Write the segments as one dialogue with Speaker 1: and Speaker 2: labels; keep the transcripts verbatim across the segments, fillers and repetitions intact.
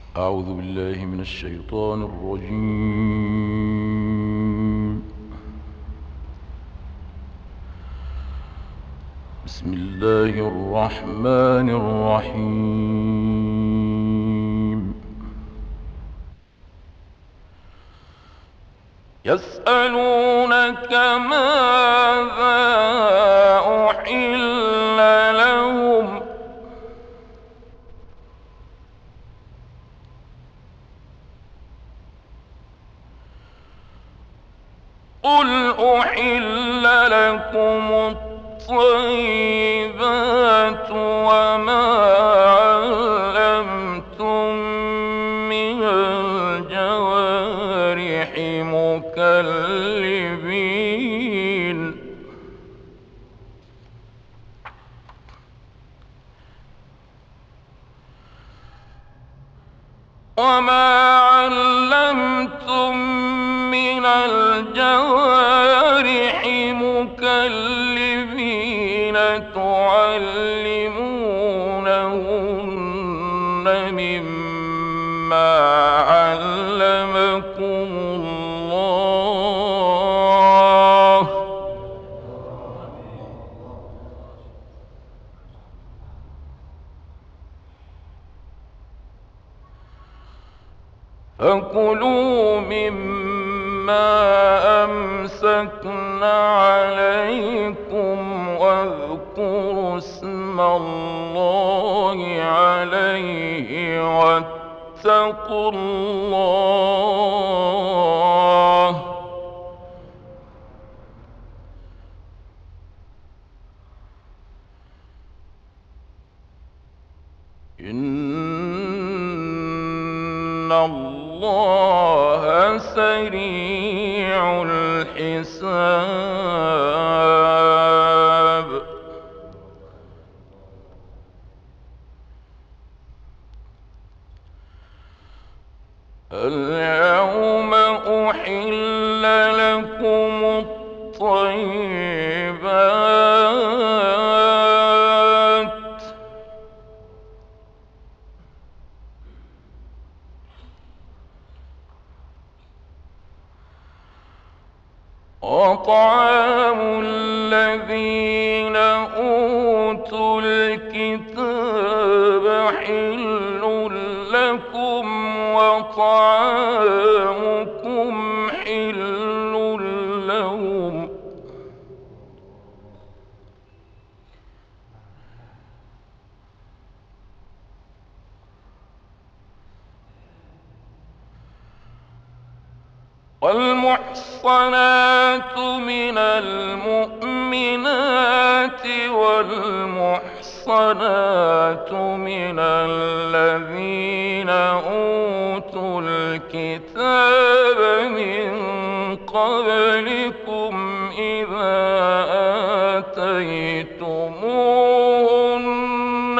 Speaker 1: أعوذ بالله من الشيطان الرجيم. بسم الله الرحمن الرحيم. يسألونك ماذا أحل لهم قل أحل لكم الطيبات وما علمتم من الجوارح مكلبين وما علمتم من الجوارح مكلبين تعلمونهن مما علمكم الله فكلوا مما أمسكن عليكم واذكروا اسم الله عليه واتقوا الله إن الله سريع الحساب اليوم أحل لكم الطيبات وطعام الذين أوتوا الكتاب حل لكم وطعامكم حل لهم والمحصنات من المؤمنات والمحصنات من الذين أوتوا الكتاب من قبلكم إذا آتيتموهن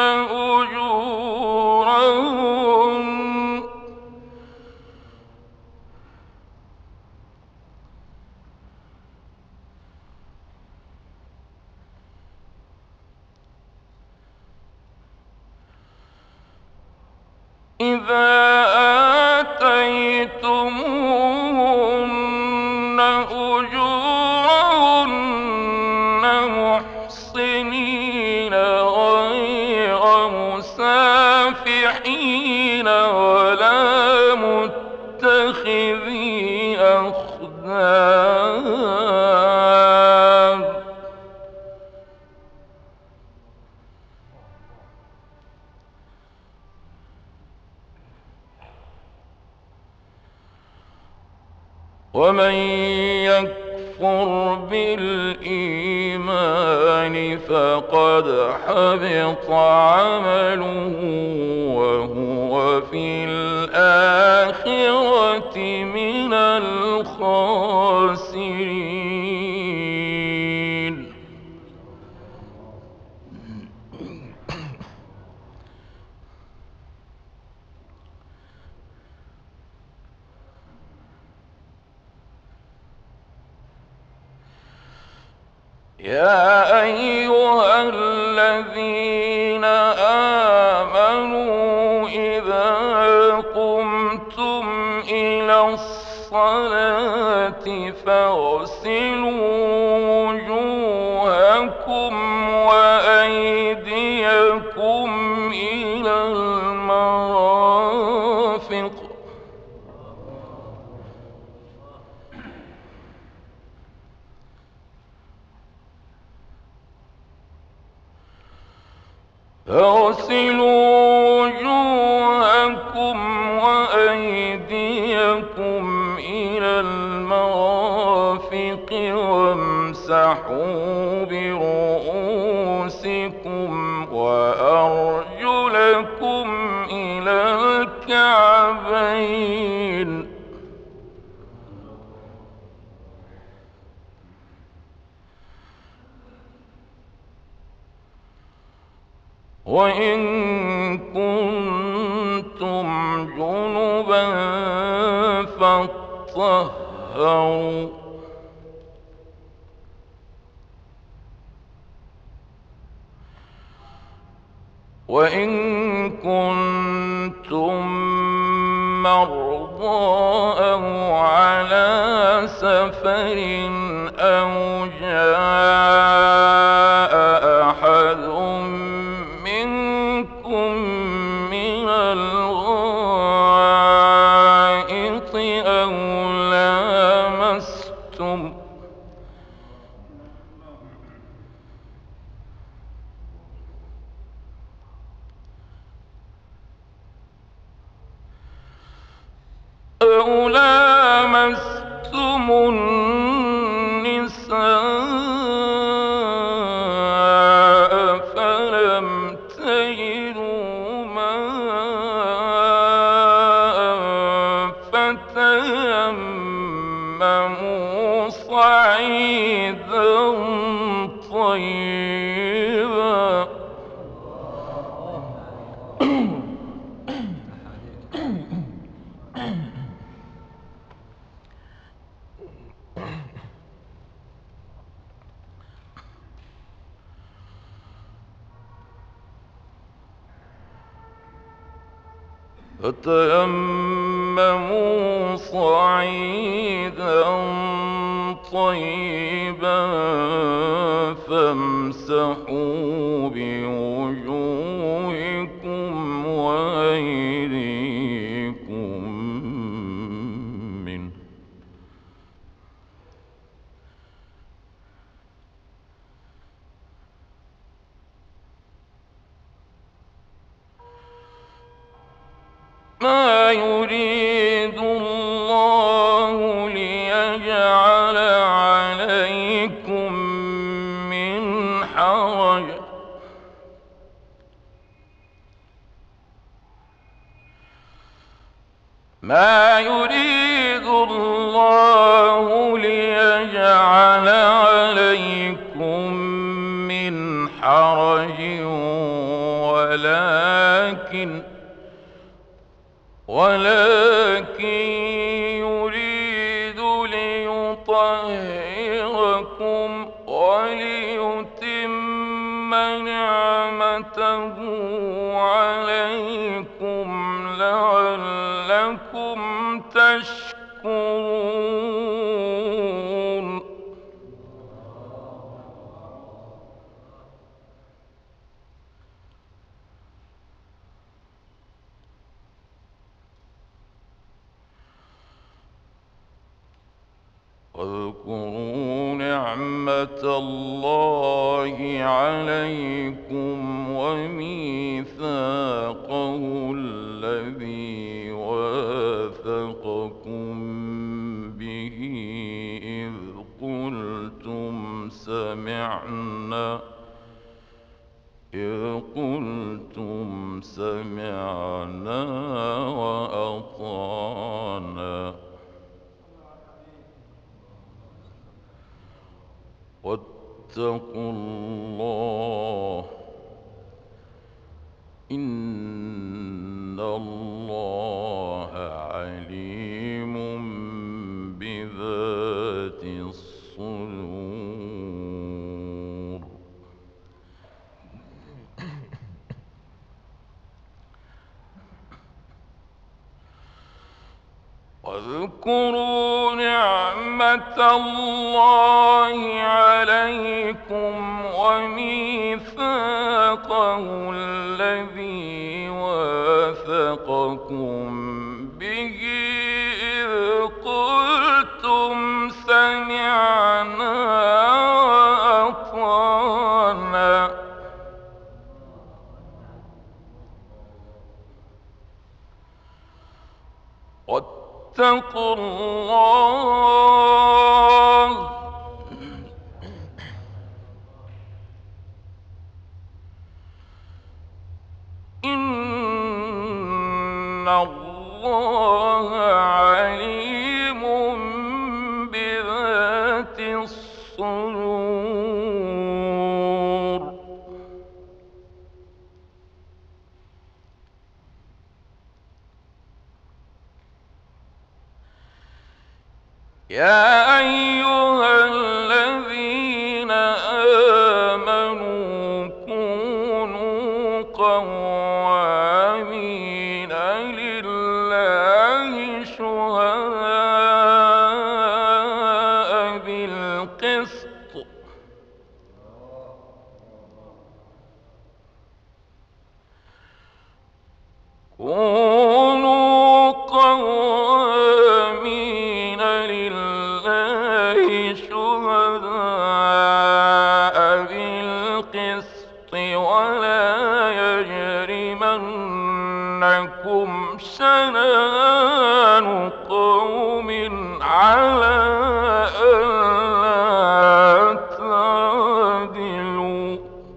Speaker 1: أجورهن إذا آتيتموهن أجورهن محصنين غير مسافحين ولا متخذي أخدان ومن يكفر بالإيمان فقد حبط عمله وهو في الآخرة من الخاسرين. يا أيها الذين آمنوا إذا الصلاة فاغسلوا وجوهكم وأيديكم إلى المرافق فاغسلوا وجوهكم وأيديكم إلى المرافق وامسحوا برؤوسكم وأرجلكم إلى الكعبين وإن كنتم جنبا فاطهروا وإن كنتم مرضى أو على سفر أو جاء أحد منكم من الغائط أو لامستم أو لامستم النساء فلم تجدوا ماء فتيمموا صعيدا طيبا فتيمموا صعيدا طيبا فامسحوا بوجوهكم وأيديكم منه ما يريد الله ليجعل عليكم من حرج ما يريد الله ليجعل عليكم من حرج ولكن ولكن يريد ليطهركم وليتم نعمته عليكم لعلكم تشكرون واذكروا نعمة الله عليكم وميثاقه الذي واثقكم به إذ قلتم سمعنا إذ قلتم سمعنا وأطعنا واتقوا الله إن الله عليم بذات الصدور واذكروا نعمة الله عليكم وميثاقه الذي واثقكم به إذ قلتم سمعنا وأطعنا واتقوا الله إن الله عليم بذات الصدور. يا أيها الذين آمنوا كونوا قوامين لله شهداء بالقسط كونوا قوامين لله شهداء بالقسط ولا يجرمنكم شنآن قوم على ألا تعدلوا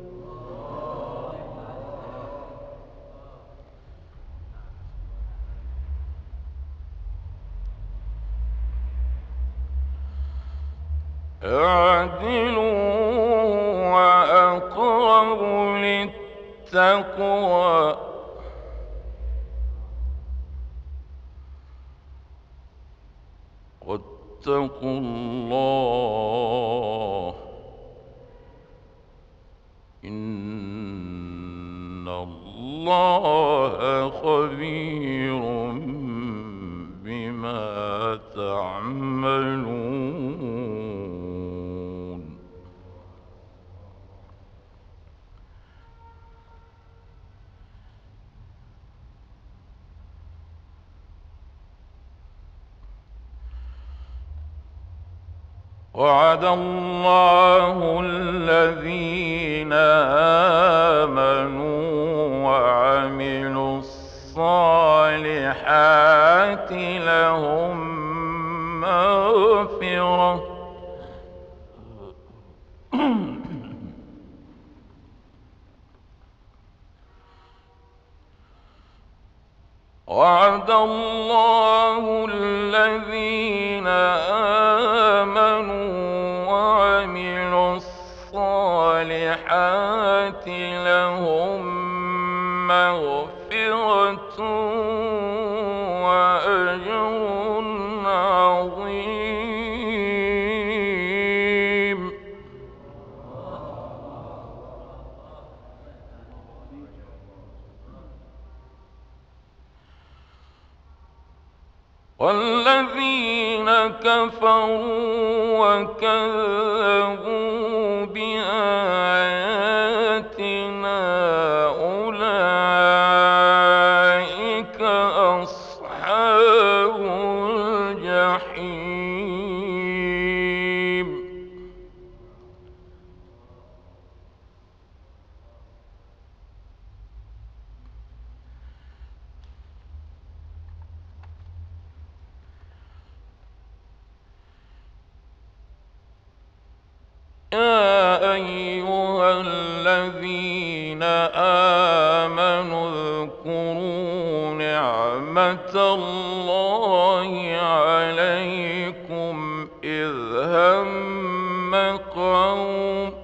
Speaker 1: اعدلوا وأقرب للتقوى واتقوا الله إن الله خبير بما تعملون. وعد الله الذين آمنوا وعملوا الصالحات لهم مغفرة وعد الله الذين آمنوا وعملوا الصالحات لهم مغفرة وأجر عظيم. والذين كفروا وكذبوا بآياتنا أولئك أصحاب الجحيم. يا أيها الذين آمنوا اذكروا نعمة الله عليكم إذ هم قوم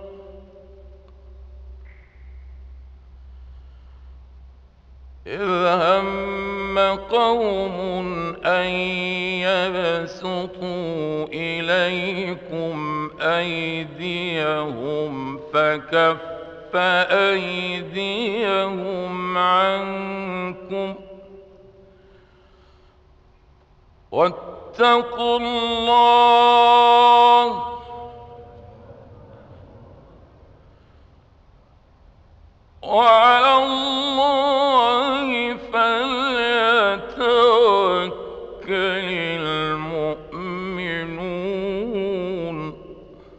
Speaker 1: إذ هم قوم أن يبسطوا إليكم أيديهم فكف أيديهم عنكم واتقوا الله وعلى الله فليتوكل المؤمنون.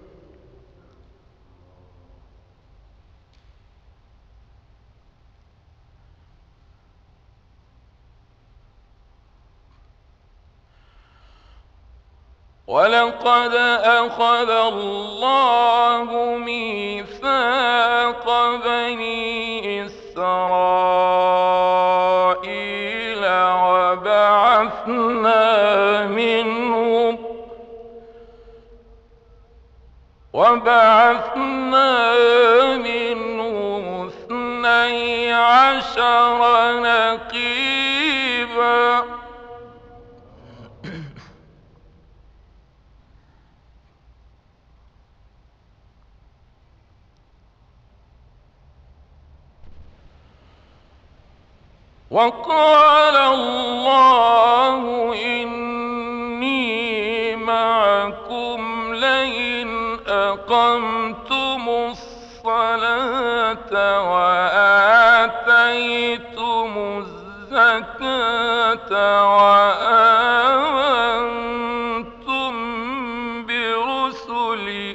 Speaker 1: ولقد أخذ الله ميثاق بني إسرائيل وبعثنا منهم وبعثنا منهم اثني عشر نقيبا وقال الله إني معكم لئن أقمتم الصلاة وآتيتم الزكاة وآمنتم برسلي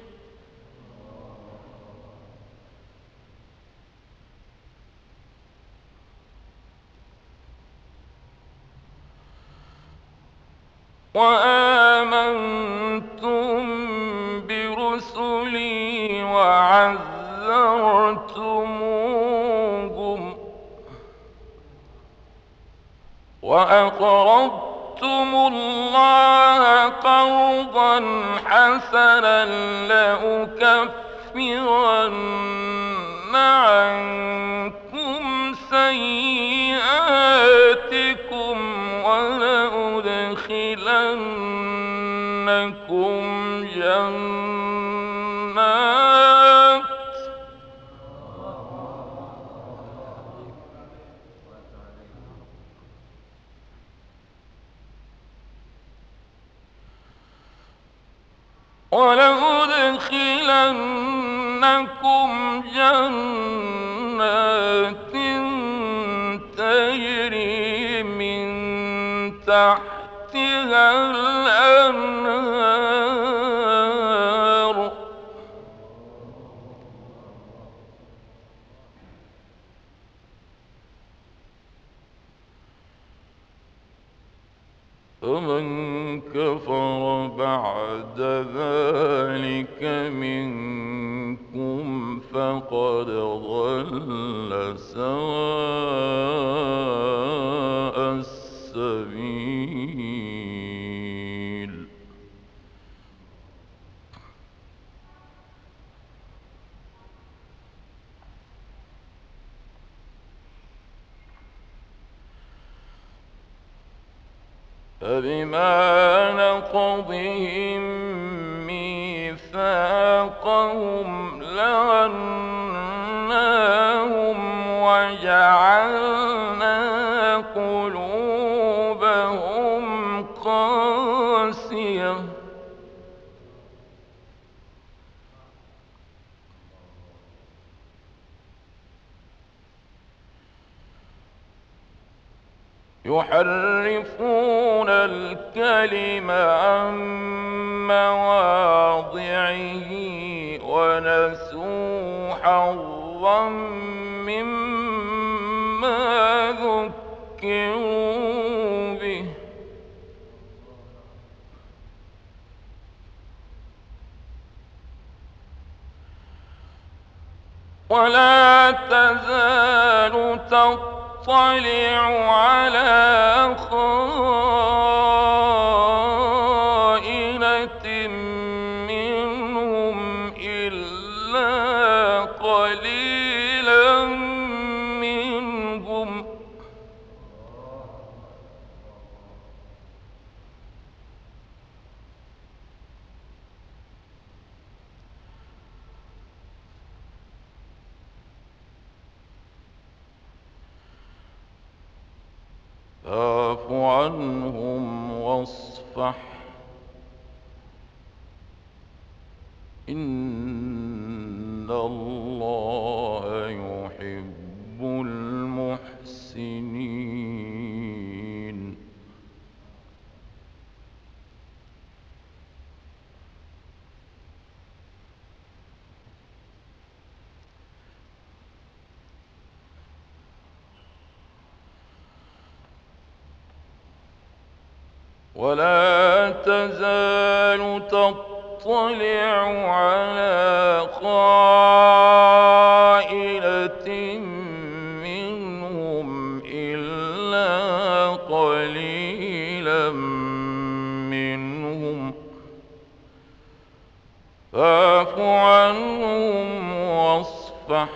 Speaker 1: وآمنتم برسلي وعزرتموهم وأقرضتم الله قرضا حسنا لأكفرن عنكم سيئاتكم ولأدخلنكم جنات ولأدخلنكم جنات تجري من تحتها الأنهار فمن كفر بعد ذلك منكم فقد ضل سواء السبيل. فبما نقضهم ميثاقهم لعناهم وجعلنا قلوبهم قاسية يحرفون الكلم عن مواضعه ونسوا حظا مما ذكروا به ولا تزال تطلع على خائنة منهم إلا قليلا منهم فاعف عنهم واصفح إن الله يحب المحسنين. ولا تزال تطلع على خائنة منهم إلا قليلا منهم فاعف عنهم واصفح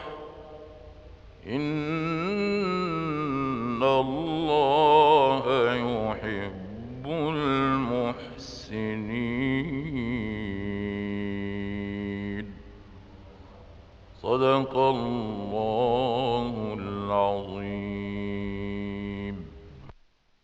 Speaker 1: إن الله يحب المحسنين. صدق الله العظيم.